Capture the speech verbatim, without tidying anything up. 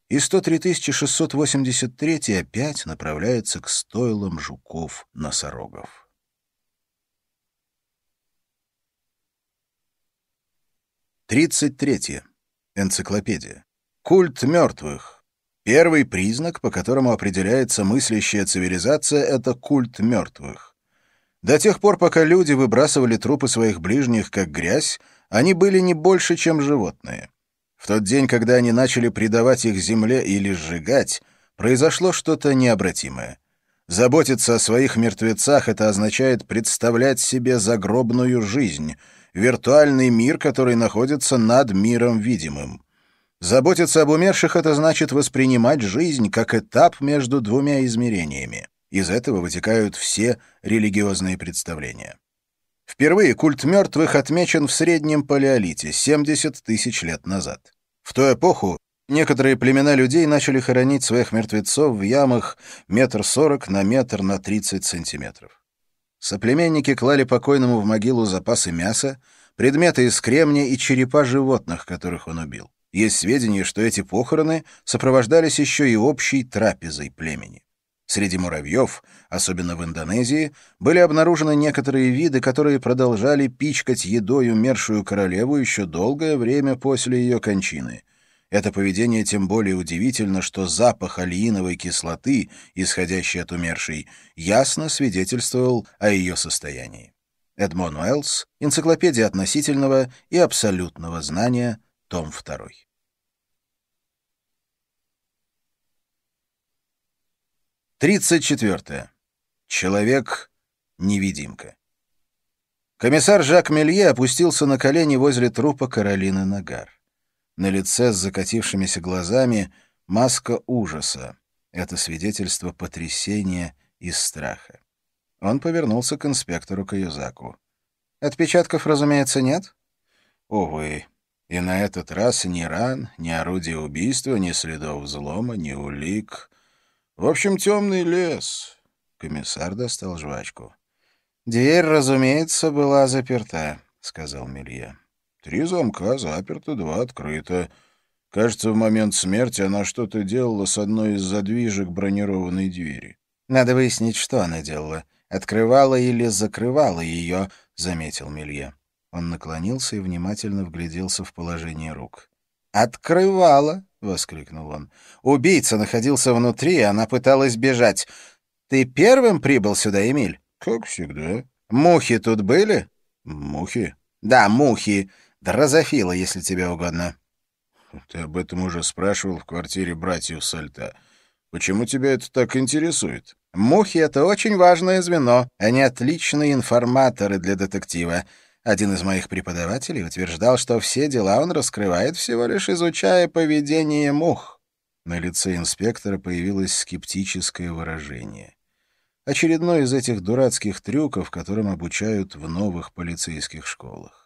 и сто три тысячи шестьсот восемьдесят третий опять направляется к стойлам жуков-носорогов. тридцать третье. Энциклопедия. Культ мертвых. Первый признак, по которому определяется мыслящая цивилизация, — это культ мертвых. До тех пор, пока люди выбрасывали трупы своих ближних как грязь, они были не больше, чем животные. В тот день, когда они начали предавать их земле или сжигать, произошло что-то необратимое. Заботиться о своих мертвецах — это означает представлять себе загробную жизнь, виртуальный мир, который находится над миром видимым. Заботиться об умерших — это значит воспринимать жизнь как этап между двумя измерениями. Из этого вытекают все религиозные представления. Впервые культ мертвых отмечен в Среднем Палеолите, семьдесят тысяч лет назад. В ту эпоху некоторые племена людей начали хоронить своих мертвецов в ямах метр сорок на метр на тридцать сантиметров. Соплеменники клали покойному в могилу запасы мяса, предметы из кремния и черепа животных, которых он убил. Есть сведения, что эти похороны сопровождались еще и общей трапезой племени. Среди муравьев, особенно в Индонезии, были обнаружены некоторые виды, которые продолжали пичкать едой умершую королеву еще долгое время после ее кончины. Это поведение тем более удивительно, что запах алииновой кислоты, исходящий от умершей, ясно свидетельствовал о ее состоянии. Эдмон Уэллс, «Энциклопедия относительного и абсолютного знания», том второй. тридцать четвёртое. Человек-невидимка. Комиссар Жак Мелье опустился на колени возле трупа Каролины Нагар. На лице с закатившимися глазами маска ужаса. Это свидетельство потрясения и страха. Он повернулся к инспектору Каюзаку. «Отпечатков, разумеется, нет?» «Увы. И на этот раз ни ран, ни орудия убийства, ни следов взлома, ни улик. В общем, темный лес». Комиссар достал жвачку. «Дверь, разумеется, была заперта», — сказал Мелье. «Три замка заперты, два открыто. Кажется, в момент смерти она что-то делала с одной из задвижек бронированной двери». «Надо выяснить, что она делала. Открывала или закрывала ее», — заметил Мелье. Он наклонился и внимательно вгляделся в положение рук. «Открывала!» — воскликнул он. «Убийца находился внутри, и она пыталась бежать. Ты первым прибыл сюда, Эмиль?» «Как всегда». «Мухи тут были?» «Мухи?» «Да, мухи. Дрозофила, если тебе угодно». «Ты об этом уже спрашивал в квартире братьев Сальта. Почему тебя это так интересует?» «Мухи — это очень важное звено. Они отличные информаторы для детектива. Один из моих преподавателей утверждал, что все дела он раскрывает, всего лишь изучая поведение мух». На лице инспектора появилось скептическое выражение. Очередной из этих дурацких трюков, которым обучают в новых полицейских школах.